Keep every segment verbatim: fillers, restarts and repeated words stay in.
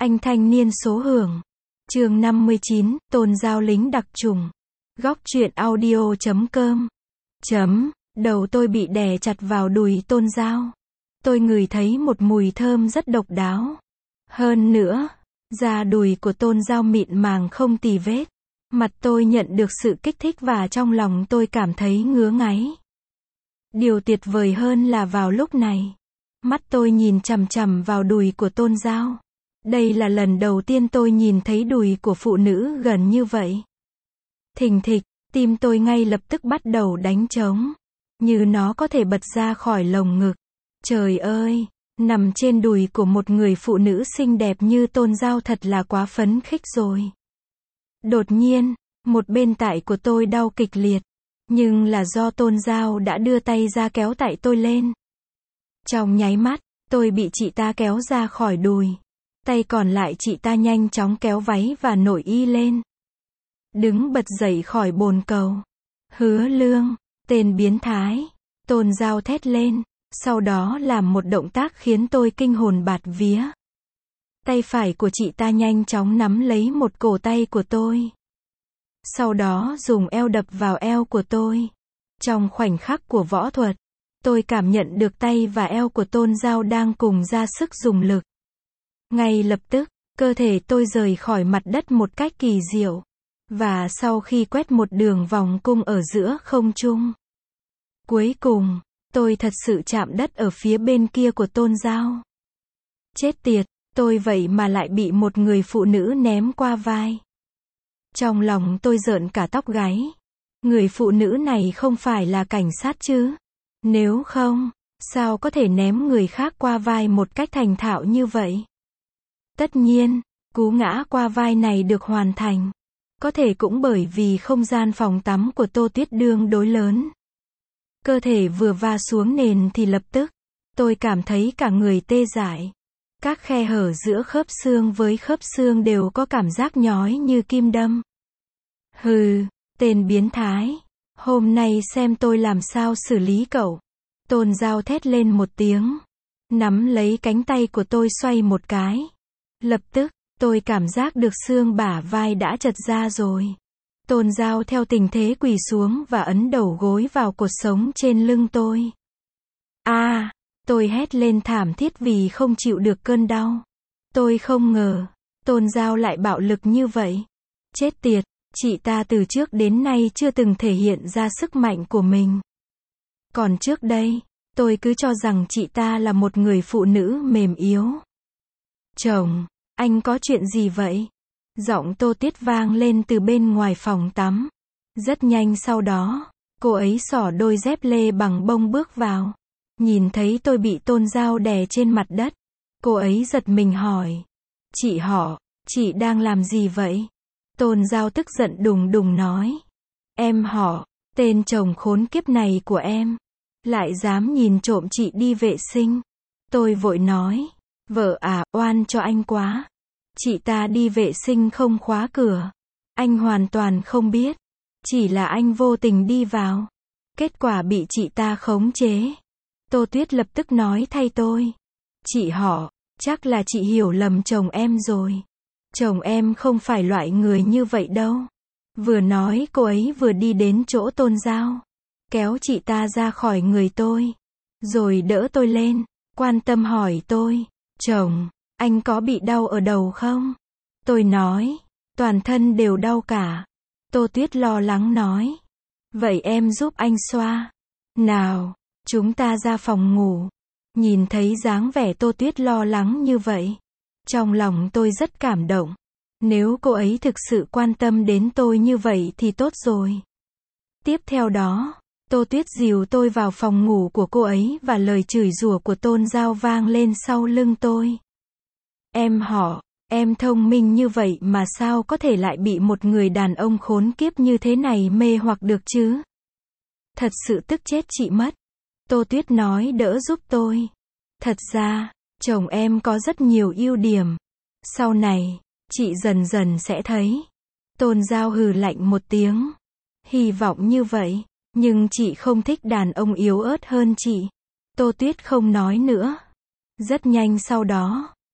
Anh thanh niên số hưởng. Chương năm mươi chín, Tôn Giao lính đặc trùng. Góc truyện audio chấm com. Chấm, đầu tôi bị đè chặt vào đùi Tôn Giao. Tôi ngửi thấy một mùi thơm rất độc đáo. Hơn nữa, da đùi của Tôn Giao mịn màng không tì vết. Mặt tôi nhận được sự kích thích và trong lòng tôi cảm thấy ngứa ngáy. Điều tuyệt vời hơn là vào lúc này, mắt tôi nhìn chằm chằm vào đùi của Tôn Giao. Đây là lần đầu tiên tôi nhìn thấy đùi của phụ nữ gần như vậy. Thình thịch, tim tôi ngay lập tức bắt đầu đánh trống. Như nó có thể bật ra khỏi lồng ngực. Trời ơi, nằm trên đùi của một người phụ nữ xinh đẹp như Tôn Giao thật là quá phấn khích rồi. Đột nhiên, một bên tai của tôi đau kịch liệt. Nhưng là do Tôn Giao đã đưa tay ra kéo tai tôi lên. Trong nháy mắt, tôi bị chị ta kéo ra khỏi đùi. Tay còn lại chị ta nhanh chóng kéo váy và nội y lên. Đứng bật dậy khỏi bồn cầu. Hứa Lương, tên biến thái. Tôn Giao thét lên, sau đó làm một động tác khiến tôi kinh hồn bạt vía. Tay phải của chị ta nhanh chóng nắm lấy một cổ tay của tôi. Sau đó dùng eo đập vào eo của tôi. Trong khoảnh khắc của võ thuật, tôi cảm nhận được tay và eo của Tôn Giao đang cùng ra sức dùng lực. Ngay lập tức, cơ thể tôi rời khỏi mặt đất một cách kỳ diệu. Và sau khi quét một đường vòng cung ở giữa không trung, cuối cùng, tôi thật sự chạm đất ở phía bên kia của Tôn Giao. Chết tiệt, tôi vậy mà lại bị một người phụ nữ ném qua vai. Trong lòng tôi rợn cả tóc gáy. Người phụ nữ này không phải là cảnh sát chứ? Nếu không, sao có thể ném người khác qua vai một cách thành thạo như vậy? Tất nhiên, cú ngã qua vai này được hoàn thành. Có thể cũng bởi vì không gian phòng tắm của Tô Tuyết đương đối lớn. Cơ thể vừa va xuống nền thì lập tức, tôi cảm thấy cả người tê dại. Các khe hở giữa khớp xương với khớp xương đều có cảm giác nhói như kim đâm. Hừ, tên biến thái. Hôm nay xem tôi làm sao xử lý cậu. Tôn Giao thét lên một tiếng. Nắm lấy cánh tay của tôi xoay một cái. Lập tức, tôi cảm giác được xương bả vai đã chật ra rồi. Tôn Giao theo tình thế quỳ xuống và ấn đầu gối vào cột sống trên lưng tôi. A, à, tôi hét lên thảm thiết vì không chịu được cơn đau. Tôi không ngờ, Tôn Giao lại bạo lực như vậy. Chết tiệt, chị ta từ trước đến nay chưa từng thể hiện ra sức mạnh của mình. Còn trước đây, tôi cứ cho rằng chị ta là một người phụ nữ mềm yếu. Chồng, anh có chuyện gì vậy? Giọng Tô Tuyết vang lên từ bên ngoài phòng tắm. Rất nhanh sau đó, cô ấy xỏ đôi dép lê bằng bông bước vào. Nhìn thấy tôi bị Tôn Giao đè trên mặt đất. Cô ấy giật mình hỏi. Chị họ, chị đang làm gì vậy? Tôn Giao tức giận đùng đùng nói. Em họ, tên chồng khốn kiếp này của em. Lại dám nhìn trộm chị đi vệ sinh. Tôi vội nói. Vợ à, oan cho anh quá. Chị ta đi vệ sinh không khóa cửa. Anh hoàn toàn không biết. Chỉ là anh vô tình đi vào. Kết quả bị chị ta khống chế. Tô Tuyết lập tức nói thay tôi. Chị họ, chắc là chị hiểu lầm chồng em rồi. Chồng em không phải loại người như vậy đâu. Vừa nói cô ấy vừa đi đến chỗ Tôn Giao. Kéo chị ta ra khỏi người tôi. Rồi đỡ tôi lên. Quan tâm hỏi tôi. Chồng, anh có bị đau ở đầu không? Tôi nói. Toàn thân đều đau cả. Tô Tuyết lo lắng nói. Vậy em giúp anh xoa. Nào, chúng ta ra phòng ngủ. Nhìn thấy dáng vẻ Tô Tuyết lo lắng như vậy. Trong lòng tôi rất cảm động. Nếu cô ấy thực sự quan tâm đến tôi như vậy thì tốt rồi. Tiếp theo đó, Tô Tuyết dìu tôi vào phòng ngủ của cô ấy và lời chửi rủa của Tôn Giao vang lên sau lưng tôi. Em họ, em thông minh như vậy mà sao có thể lại bị một người đàn ông khốn kiếp như thế này mê hoặc được chứ? Thật sự tức chết chị mất. Tô Tuyết nói đỡ giúp tôi. Thật ra, chồng em có rất nhiều ưu điểm. Sau này, chị dần dần sẽ thấy. Tôn Giao hừ lạnh một tiếng. Hy vọng như vậy, nhưng chị không thích đàn ông yếu ớt hơn chị. Tô Tuyết không nói nữa. Rất nhanh sau đó,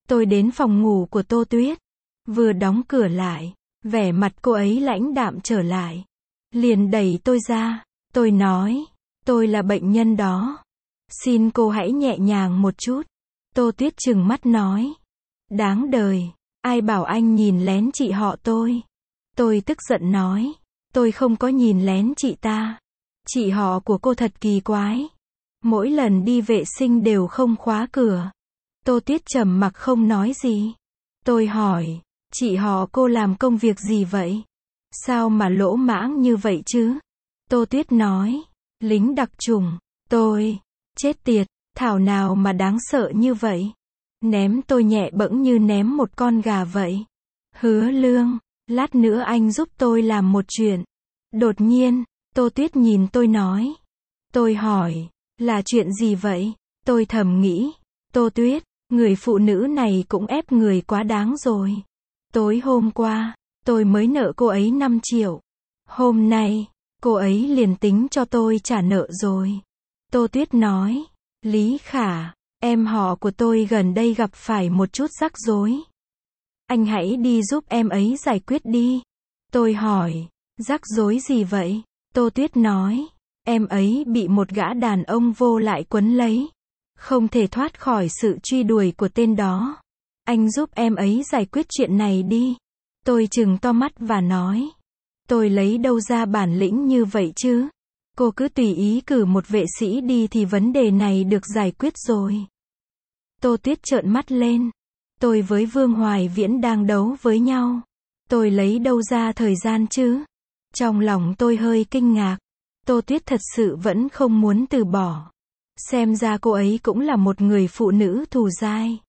Tôi đến phòng ngủ của Tô Tuyết. Vừa đóng cửa lại, vẻ mặt cô ấy lãnh đạm trở lại. Liền đẩy tôi ra. Tôi nói, tôi là bệnh nhân đó. Xin cô hãy nhẹ nhàng một chút. Tô Tuyết trừng mắt nói. Đáng đời, ai bảo anh nhìn lén chị họ tôi. Tôi tức giận nói. Tôi không có nhìn lén chị ta. Chị họ của cô thật kỳ quái. Mỗi lần đi vệ sinh đều không khóa cửa. Tô Tuyết trầm mặc không nói gì. Tôi hỏi, chị họ cô làm công việc gì vậy? Sao mà lỗ mãng như vậy chứ? Tô Tuyết nói, lính đặc chủng. Tôi, chết tiệt, thảo nào mà đáng sợ như vậy. Ném tôi nhẹ bẫng như ném một con gà vậy. Hứa Lương, lát nữa anh giúp tôi làm một chuyện. Đột nhiên, Tô Tuyết nhìn tôi nói. Tôi hỏi, là chuyện gì vậy? Tôi thầm nghĩ, Tô Tuyết, người phụ nữ này cũng ép người quá đáng rồi. Tối hôm qua, tôi mới nợ cô ấy năm triệu. Hôm nay, cô ấy liền tính cho tôi trả nợ rồi. Tô Tuyết nói, Lý Khả, em họ của tôi gần đây gặp phải một chút rắc rối. Anh hãy đi giúp em ấy giải quyết đi. Tôi hỏi, rắc rối gì vậy? Tô Tuyết nói, em ấy bị một gã đàn ông vô lại quấn lấy. Không thể thoát khỏi sự truy đuổi của tên đó. Anh giúp em ấy giải quyết chuyện này đi. Tôi trừng to mắt và nói. Tôi lấy đâu ra bản lĩnh như vậy chứ? Cô cứ tùy ý cử một vệ sĩ đi thì vấn đề này được giải quyết rồi. Tô Tuyết trợn mắt lên. Tôi với Vương Hoài Viễn đang đấu với nhau. Tôi lấy đâu ra thời gian chứ? Trong lòng tôi hơi kinh ngạc. Tô Tuyết thật sự vẫn không muốn từ bỏ. Xem ra cô ấy cũng là một người phụ nữ thù dai.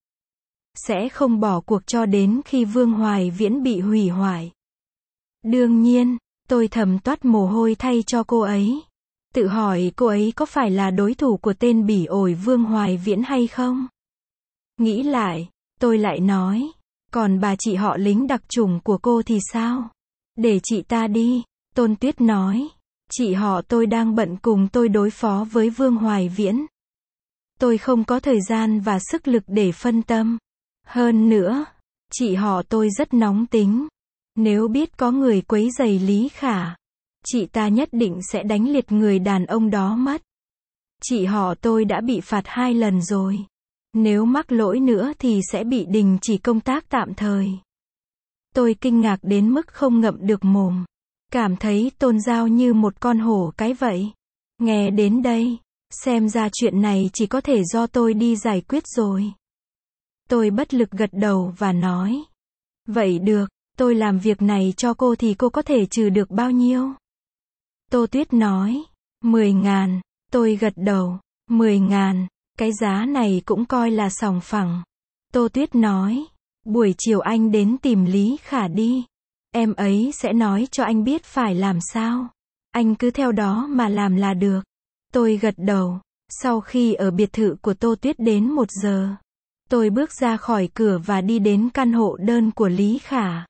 Sẽ không bỏ cuộc cho đến khi Vương Hoài Viễn bị hủy hoại. Đương nhiên, tôi thầm toát mồ hôi thay cho cô ấy. Tự hỏi cô ấy có phải là đối thủ của tên bỉ ổi Vương Hoài Viễn hay không? Nghĩ lại, tôi lại nói, còn bà chị họ lính đặc chủng của cô thì sao? Để chị ta đi, Tôn Tuyết nói. Chị họ tôi đang bận cùng tôi đối phó với Vương Hoài Viễn. Tôi không có thời gian và sức lực để phân tâm. Hơn nữa, chị họ tôi rất nóng tính. Nếu biết có người quấy rầy Lý Khả, chị ta nhất định sẽ đánh liệt người đàn ông đó mất. Chị họ tôi đã bị phạt hai lần rồi. Nếu mắc lỗi nữa thì sẽ bị đình chỉ công tác tạm thời. Tôi kinh ngạc đến mức không ngậm được mồm. Cảm thấy Tôn Giao như một con hổ cái vậy. Nghe đến đây, xem ra chuyện này chỉ có thể do tôi đi giải quyết rồi. Tôi bất lực gật đầu và nói. Vậy được, tôi làm việc này cho cô thì cô có thể trừ được bao nhiêu? Tô Tuyết nói. Mười ngàn. Tôi gật đầu. Mười ngàn. Cái giá này cũng coi là sòng phẳng. Tô Tuyết nói. Buổi chiều anh đến tìm Lý Khả đi. Em ấy sẽ nói cho anh biết phải làm sao. Anh cứ theo đó mà làm là được. Tôi gật đầu. Sau khi ở biệt thự của Tô Tuyết đến một giờ, tôi bước ra khỏi cửa và đi đến căn hộ đơn của Lý Khả.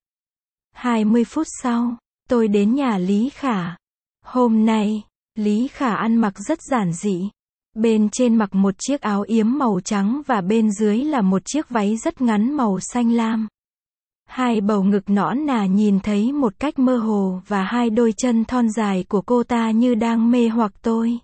hai mươi phút sau, tôi đến nhà Lý Khả. Hôm nay, Lý Khả ăn mặc rất giản dị. Bên trên mặc một chiếc áo yếm màu trắng và bên dưới là một chiếc váy rất ngắn màu xanh lam. Hai bầu ngực nõn nà nhìn thấy một cách mơ hồ và hai đôi chân thon dài của cô ta như đang mê hoặc tôi.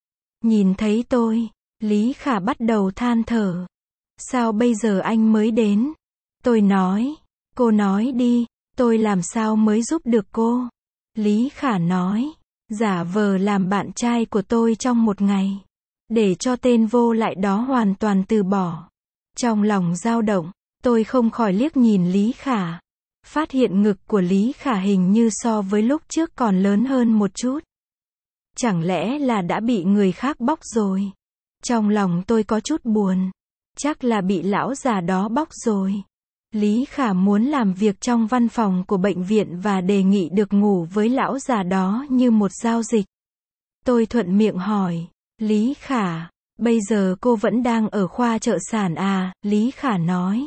Nhìn thấy tôi, Lý Khả bắt đầu than thở. Sao bây giờ anh mới đến? Tôi nói. Cô nói đi, tôi làm sao mới giúp được cô? Lý Khả nói. Giả vờ làm bạn trai của tôi trong một ngày. Để cho tên vô lại đó hoàn toàn từ bỏ. Trong lòng dao động, tôi không khỏi liếc nhìn Lý Khả. Phát hiện ngực của Lý Khả hình như so với lúc trước còn lớn hơn một chút. Chẳng lẽ là đã bị người khác bóc rồi? Trong lòng tôi có chút buồn. Chắc là bị lão già đó bóc rồi. Lý Khả muốn làm việc trong văn phòng của bệnh viện và đề nghị được ngủ với lão già đó như một giao dịch. Tôi thuận miệng hỏi. Lý Khả, bây giờ cô vẫn đang ở khoa trợ sản à? Lý Khả nói.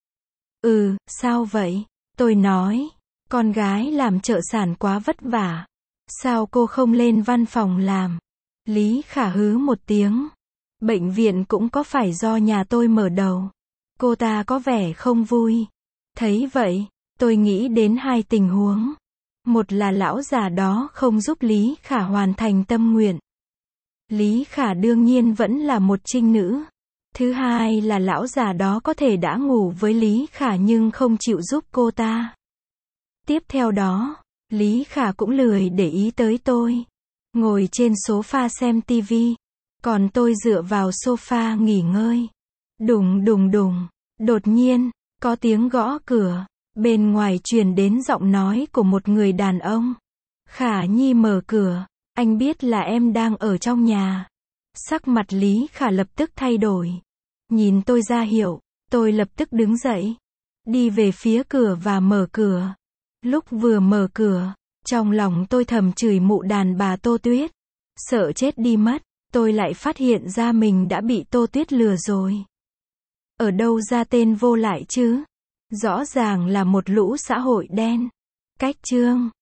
Ừ, sao vậy? Tôi nói. Con gái làm trợ sản quá vất vả. Sao cô không lên văn phòng làm? Lý Khả hứ một tiếng. Bệnh viện cũng có phải do nhà tôi mở đầu. Cô ta có vẻ không vui. Thấy vậy, tôi nghĩ đến hai tình huống. Một là lão già đó không giúp Lý Khả hoàn thành tâm nguyện. Lý Khả đương nhiên vẫn là một trinh nữ. Thứ hai là lão già đó có thể đã ngủ với Lý Khả nhưng không chịu giúp cô ta. Tiếp theo đó, Lý Khả cũng lười để ý tới tôi. Ngồi trên sofa xem tivi. Còn tôi dựa vào sofa nghỉ ngơi. Đùng đùng đùng. Đột nhiên, có tiếng gõ cửa. Bên ngoài truyền đến giọng nói của một người đàn ông. Khả Nhi mở cửa. Anh biết là em đang ở trong nhà. Sắc mặt Lý Khả lập tức thay đổi. Nhìn tôi ra hiệu, tôi lập tức đứng dậy. Đi về phía cửa và mở cửa. Lúc vừa mở cửa, trong lòng tôi thầm chửi mụ đàn bà Tô Tuyết. Sợ chết đi mất, tôi lại phát hiện ra mình đã bị Tô Tuyết lừa rồi. Ở đâu ra tên vô lại chứ? Rõ ràng là một lũ xã hội đen. Cách chương